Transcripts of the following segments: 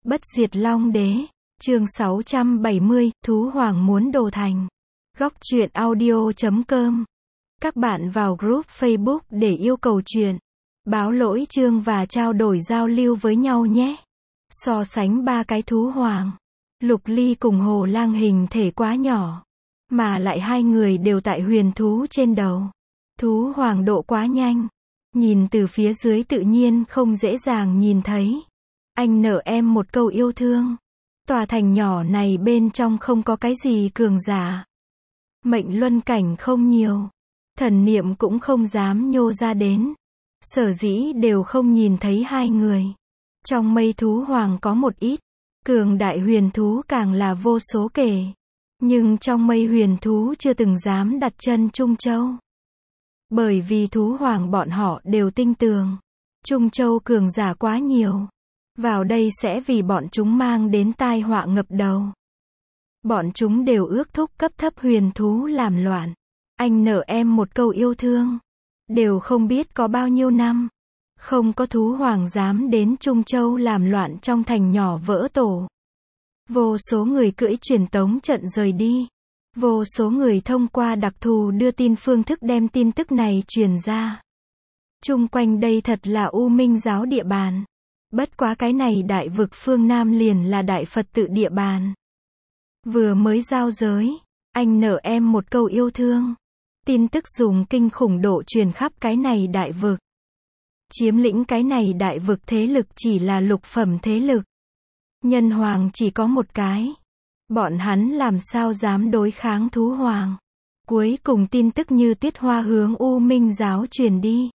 Bất diệt Long Đế, chương 670, Thú Hoàng muốn đồ thành. Góc truyện audio.com. Các bạn vào group Facebook để yêu cầu truyện, báo lỗi chương và trao đổi giao lưu với nhau nhé. So sánh ba cái thú hoàng, Lục Ly cùng Hồ Lang hình thể quá nhỏ, mà lại hai người đều tại huyền thú trên đầu. Thú hoàng độ quá nhanh, nhìn từ phía dưới tự nhiên không dễ dàng nhìn thấy. Anh nợ em một câu yêu thương. Tòa thành nhỏ này bên trong không có cái gì cường giả. Mệnh luân cảnh không nhiều. Thần niệm cũng không dám nhô ra đến. Sở dĩ đều không nhìn thấy hai người. Trong mây thú hoàng có một ít. Cường đại huyền thú càng là vô số kể. Nhưng trong mây huyền thú chưa từng dám đặt chân Trung Châu. Bởi vì thú hoàng bọn họ đều tin tưởng. Trung Châu cường giả quá nhiều. Vào đây sẽ vì bọn chúng mang đến tai họa ngập đầu. Bọn chúng đều ước thúc cấp thấp huyền thú làm loạn. Anh nợ em một câu yêu thương. Đều không biết có bao nhiêu năm. Không có thú hoàng dám đến Trung Châu làm loạn trong thành nhỏ vỡ tổ. Vô số người cưỡi truyền tống trận rời đi. Vô số người thông qua đặc thù đưa tin phương thức đem tin tức này truyền ra. Chung quanh đây thật là U Minh giáo địa bàn. Bất quá cái này đại vực phương Nam liền là đại Phật tự địa bàn. Vừa mới giao giới, anh nợ em một câu yêu thương. Tin tức dùng kinh khủng độ truyền khắp cái này đại vực. Chiếm lĩnh cái này đại vực thế lực chỉ là lục phẩm thế lực. Nhân hoàng chỉ có một cái. Bọn hắn làm sao dám đối kháng thú hoàng. Cuối cùng tin tức như tiết hoa hướng U Minh giáo truyền đi.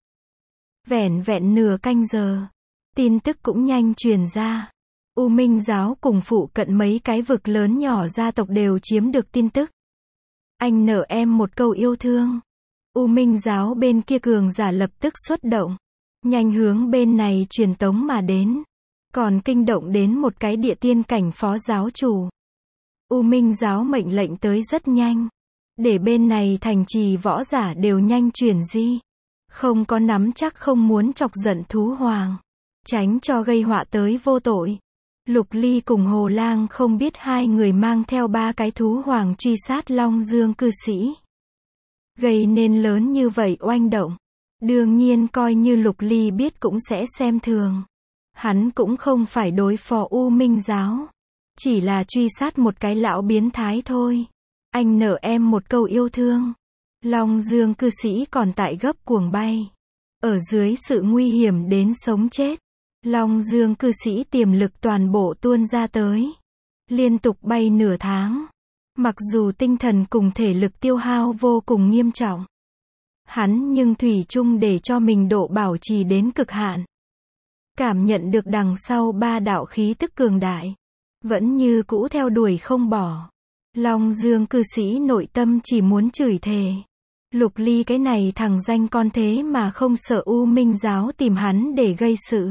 Vẻn vẹn nửa canh giờ. Tin tức cũng nhanh truyền ra. U Minh giáo cùng phụ cận mấy cái vực lớn nhỏ gia tộc đều chiếm được tin tức. Anh nợ em một câu yêu thương. U Minh giáo bên kia cường giả lập tức xuất động. Nhanh hướng bên này truyền tống mà đến. Còn kinh động đến một cái địa tiên cảnh phó giáo chủ. U Minh giáo mệnh lệnh tới rất nhanh. Để bên này thành trì võ giả đều nhanh chuyển di. Không có nắm chắc không muốn chọc giận thú hoàng. Tránh cho gây họa tới vô tội. Lục Ly cùng Hồ Lang không biết hai người mang theo ba cái thú hoàng truy sát Long Dương cư sĩ. Gây nên lớn như vậy oanh động. Đương nhiên coi như Lục Ly biết cũng sẽ xem thường. Hắn cũng không phải đối phó U Minh giáo. Chỉ là truy sát một cái lão biến thái thôi. Anh nợ em một câu yêu thương. Long Dương cư sĩ còn tại gấp cuồng bay. Ở dưới sự nguy hiểm đến sống chết. Long Dương cư sĩ tiềm lực toàn bộ tuôn ra tới. Liên tục bay nửa tháng. Mặc dù tinh thần cùng thể lực tiêu hao vô cùng nghiêm trọng. Hắn nhưng thủy chung để cho mình độ bảo trì đến cực hạn. Cảm nhận được đằng sau ba đạo khí tức cường đại. Vẫn như cũ theo đuổi không bỏ. Long Dương cư sĩ nội tâm chỉ muốn chửi thề. Lục Ly cái này thằng danh con thế mà không sợ U Minh giáo tìm hắn để gây sự.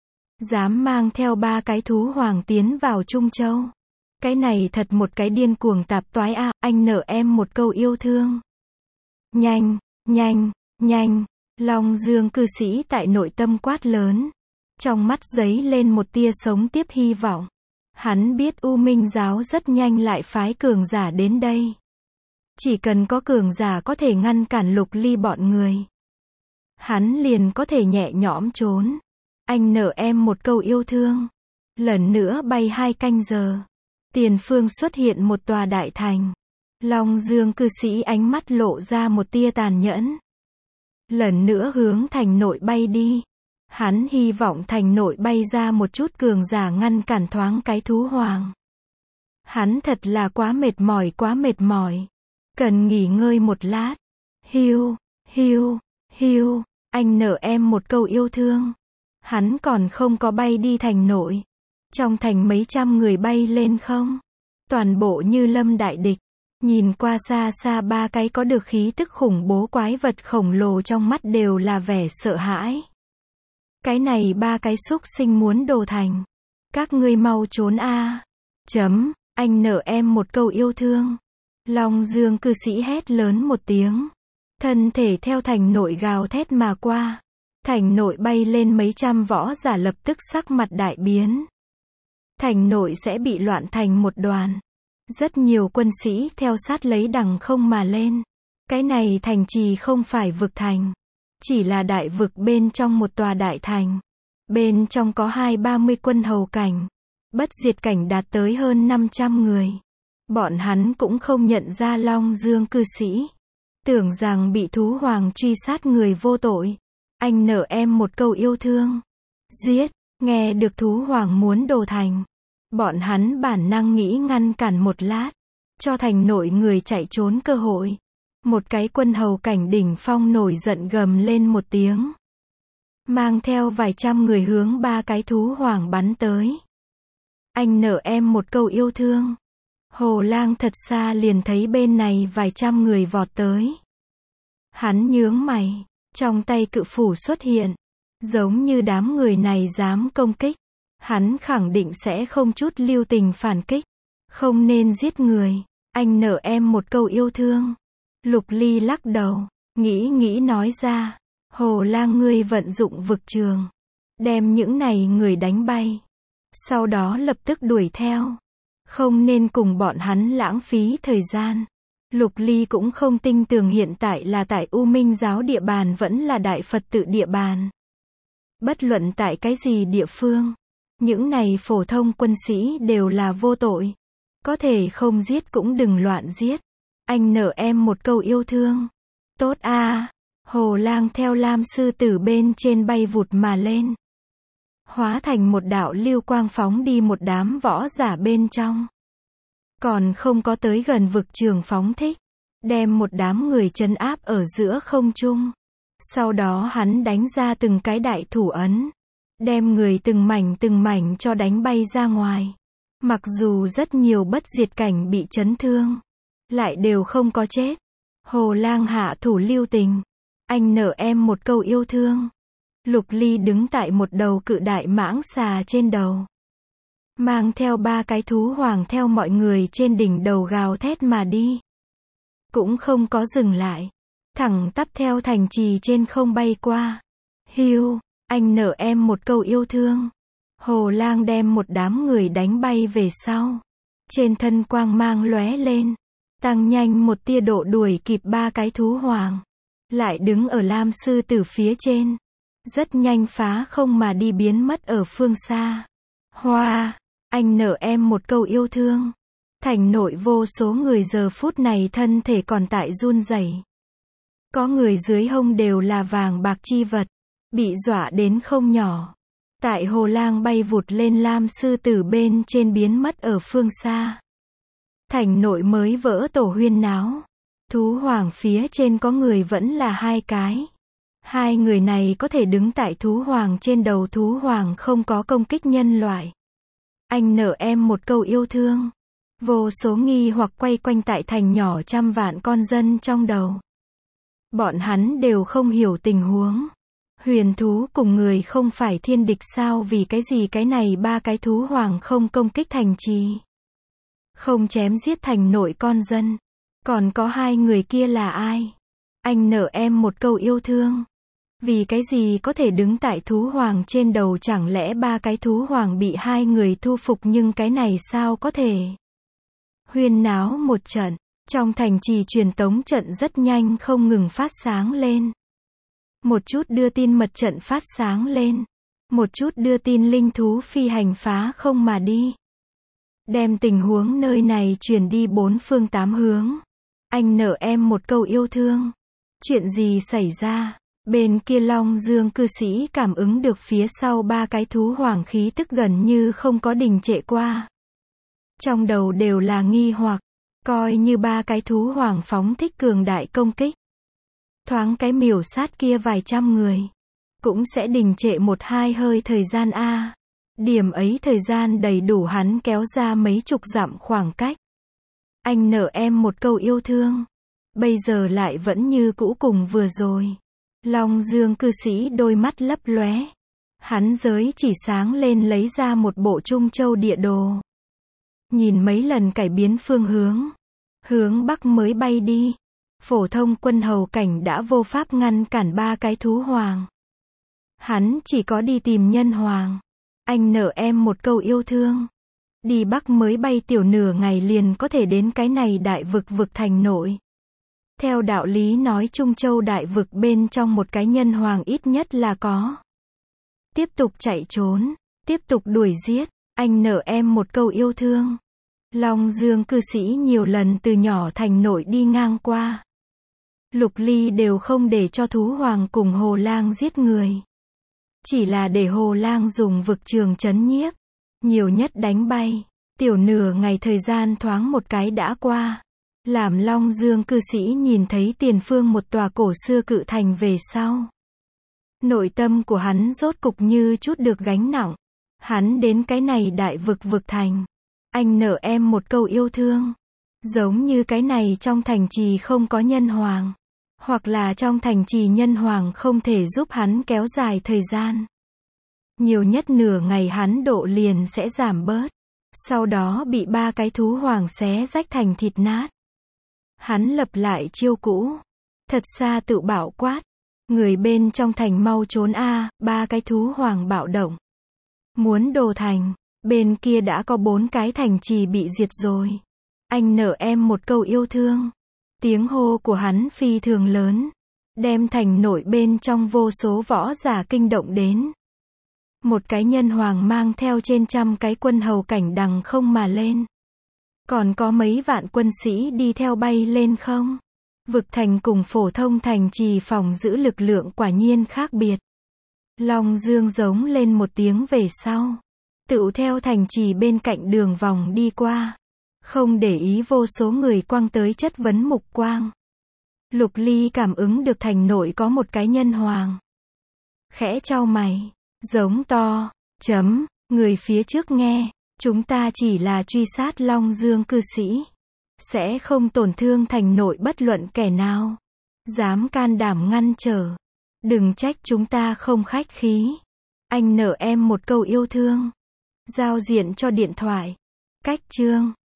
Dám mang theo ba cái thú hoàng tiến vào Trung Châu. Cái này thật một cái điên cuồng tạp toái a. Anh nợ em một câu yêu thương. Nhanh, nhanh, nhanh. Long Dương cư sĩ tại nội tâm quát lớn. Trong mắt giấy lên một tia sống tiếp hy vọng. Hắn biết U Minh giáo rất nhanh lại phái cường giả đến đây. Chỉ cần có cường giả có thể ngăn cản Lục Ly bọn người. Hắn liền có thể nhẹ nhõm trốn. Anh nợ em một câu yêu thương. Lần nữa bay 2 canh giờ. Tiền phương xuất hiện một tòa đại thành. Long Dương cư sĩ ánh mắt lộ ra một tia tàn nhẫn. Lần nữa hướng thành nội bay đi. Hắn hy vọng thành nội bay ra một chút cường giả ngăn cản thoáng cái thú hoàng. Hắn thật là quá mệt mỏi. Cần nghỉ ngơi một lát. Hiu, hiu, hiu. Anh nợ em một câu yêu thương. Hắn còn không có bay đi thành nội. Trong thành mấy trăm người bay lên không. Toàn bộ như lâm đại địch. Nhìn qua xa xa ba cái có được khí tức khủng bố quái vật khổng lồ trong mắt đều là vẻ sợ hãi. Cái này ba cái xúc sinh muốn đồ thành. Các ngươi mau trốn a. Anh nợ em một câu yêu thương. Long Dương cư sĩ hét lớn một tiếng. Thân thể theo thành nội gào thét mà qua. Thành nội bay lên mấy trăm võ giả lập tức sắc mặt đại biến. thành nội sẽ bị loạn thành một đoàn. Rất nhiều quân sĩ theo sát lấy đằng không mà lên. Cái này thành trì không phải vực thành, chỉ là đại vực bên trong một tòa đại thành. Bên trong có 20-30 quân hầu cảnh, bất diệt cảnh đạt tới hơn 500 người. Bọn hắn cũng không nhận ra Long Dương cư sĩ, tưởng rằng bị thú hoàng truy sát người vô tội. Anh nợ em một câu yêu thương. Giết, nghe được thú hoàng muốn đồ thành. Bọn hắn bản năng nghĩ ngăn cản một lát, cho thành nội người chạy trốn cơ hội. Một cái quân hầu cảnh đỉnh phong nổi giận gầm lên một tiếng, mang theo vài trăm người hướng 3 cái thú hoàng bắn tới. Anh nợ em một câu yêu thương. Hồ Lang thật xa liền thấy bên này vài trăm người vọt tới. Hắn nhướng mày, trong tay cự phủ xuất hiện, giống như đám người này dám công kích, hắn khẳng định sẽ không chút lưu tình phản kích. Không nên giết người, anh nợ em một câu yêu thương. Lục Ly lắc đầu, nghĩ nói ra, Hồ Lang ngươi vận dụng vực trường, đem những này người đánh bay, sau đó lập tức đuổi theo. Không nên cùng bọn hắn lãng phí thời gian. Lục Ly cũng không tin tưởng hiện tại là tại U Minh giáo địa bàn vẫn là Đại Phật tự địa bàn. Bất luận tại cái gì địa phương, những này phổ thông quân sĩ đều là vô tội. Có thể không giết cũng đừng loạn giết. Anh nợ em một câu yêu thương. Tốt a. Hồ Lang theo Lam sư tử bên trên bay vụt mà lên, hóa thành một đạo lưu quang phóng đi một đám võ giả bên trong. Còn không có tới gần vực trường phóng thích, đem một đám người trấn áp ở giữa không trung. Sau đó hắn đánh ra từng cái đại thủ ấn, đem người từng mảnh cho đánh bay ra ngoài. Mặc dù rất nhiều bất diệt cảnh bị chấn thương, lại đều không có chết. Hồ Lang hạ thủ lưu tình. Anh nợ em một câu yêu thương. Lục Ly đứng tại một đầu cự đại mãng xà trên đầu, mang theo 3 cái thú hoàng theo mọi người trên đỉnh đầu gào thét mà đi. Cũng không có dừng lại, thẳng tắp theo thành trì trên không bay qua. Hiu, anh nợ em một câu yêu thương. Hồ Lang đem một đám người đánh bay về sau. Trên thân quang mang lóe lên, tăng nhanh một tia độ đuổi kịp 3 cái thú hoàng. Lại đứng ở Lam sư tử phía trên, rất nhanh phá không mà đi biến mất ở phương xa. Hoa, anh nợ em một câu yêu thương. Thành nội vô số người giờ phút này thân thể còn tại run rẩy. Có người dưới hông đều là vàng bạc chi vật, bị dọa đến không nhỏ. Tại Hồ Lang bay vụt lên Lam sư tử bên trên biến mất ở phương xa. Thành nội mới vỡ tổ huyên náo. Thú hoàng phía trên có người vẫn là 2 cái. 2 người này có thể đứng tại thú hoàng trên đầu, thú hoàng không có công kích nhân loại. Anh nợ em một câu yêu thương. Vô số nghi hoặc quay quanh tại thành nhỏ trăm vạn con dân trong đầu. Bọn hắn đều không hiểu tình huống. Huyền thú cùng người không phải thiên địch sao, vì cái gì cái này 3 cái thú hoàng không công kích thành trì, không chém giết thành nội con dân. Còn có 2 người kia là ai? Anh nợ em một câu yêu thương. Vì cái gì có thể đứng tại thú hoàng trên đầu, chẳng lẽ 3 cái thú hoàng bị 2 người thu phục, nhưng cái này sao có thể? Huyên náo một trận, trong thành trì truyền tống trận rất nhanh không ngừng phát sáng lên. Một chút đưa tin mật trận phát sáng lên, một chút đưa tin linh thú phi hành phá không mà đi, đem tình huống nơi này truyền đi 4 phương 8 hướng. Anh nợ em một câu yêu thương. Chuyện gì xảy ra? Bên kia Long Dương cư sĩ cảm ứng được phía sau 3 cái thú hoàng khí tức gần như không có đình trệ qua. Trong đầu đều là nghi hoặc, coi như 3 cái thú hoàng phóng thích cường đại công kích, thoáng cái miểu sát kia vài trăm người, cũng sẽ đình trệ 1-2 hơi thời gian a. Điểm ấy thời gian đầy đủ hắn kéo ra mấy chục dặm khoảng cách. Anh nợ em một câu yêu thương. Bây giờ lại vẫn như cũ cùng vừa rồi. Long Dương cư sĩ đôi mắt lấp lóe. Hắn giới chỉ sáng lên lấy ra một bộ Trung Châu địa đồ. Nhìn mấy lần cải biến phương hướng. Hướng Bắc mới bay đi. Phổ thông quân hầu cảnh đã vô pháp ngăn cản 3 cái thú hoàng. Hắn chỉ có đi tìm nhân hoàng. Anh nợ em một câu yêu thương. Đi Bắc mới bay tiểu nửa ngày liền có thể đến cái này đại vực vực thành nội. Theo đạo lý nói Trung Châu đại vực bên trong một cái nhân hoàng ít nhất là có. Tiếp tục chạy trốn, tiếp tục đuổi giết, anh nợ em một câu yêu thương. Long Dương cư sĩ nhiều lần từ nhỏ thành nội đi ngang qua. Lục Ly đều không để cho thú hoàng cùng Hồ Lang giết người. Chỉ là để Hồ Lang dùng vực trường trấn nhiếp. Nhiều nhất đánh bay. Tiểu nửa ngày thời gian thoáng một cái đã qua. Làm Long Dương cư sĩ nhìn thấy tiền phương một tòa cổ xưa cự thành về sau. Nội tâm của hắn rốt cục như chút được gánh nặng. Hắn đến cái này đại vực vực thành. Anh nợ em một câu yêu thương. Giống như cái này trong thành trì không có nhân hoàng. Hoặc là trong thành trì nhân hoàng không thể giúp hắn kéo dài thời gian. Nhiều nhất nửa ngày hắn độ liền sẽ giảm bớt. Sau đó bị 3 cái thú hoàng xé rách thành thịt nát. Hắn lập lại chiêu cũ. Thật xa tự bảo quát. Người bên trong thành mau trốn a. 3 cái thú hoàng bạo động. Muốn đồ thành. Bên kia đã có 4 cái thành trì bị diệt rồi. Anh nợ em một câu yêu thương. Tiếng hô của hắn phi thường lớn. Đem thành nội bên trong vô số võ giả kinh động đến. Một cái nhân hoàng mang theo trên trăm cái quân hầu cảnh đằng không mà lên. Còn có mấy vạn quân sĩ đi theo bay lên không. Vực thành cùng phổ thông thành trì phòng giữ lực lượng quả nhiên khác biệt. Long Dương giống lên một tiếng về sau. Tựu theo thành trì bên cạnh đường vòng đi qua. Không để ý vô số người quăng tới chất vấn mục quang. Lục Ly cảm ứng được thành nội có một cái nhân hoàng. Khẽ chau mày. Giống to. Người phía trước nghe. Chúng ta chỉ là truy sát Long Dương cư sĩ. Sẽ không tổn thương thành nội bất luận kẻ nào. Dám can đảm ngăn trở. Đừng trách chúng ta không khách khí. Anh nợ em một câu yêu thương. Giao diện cho điện thoại. Cách chương.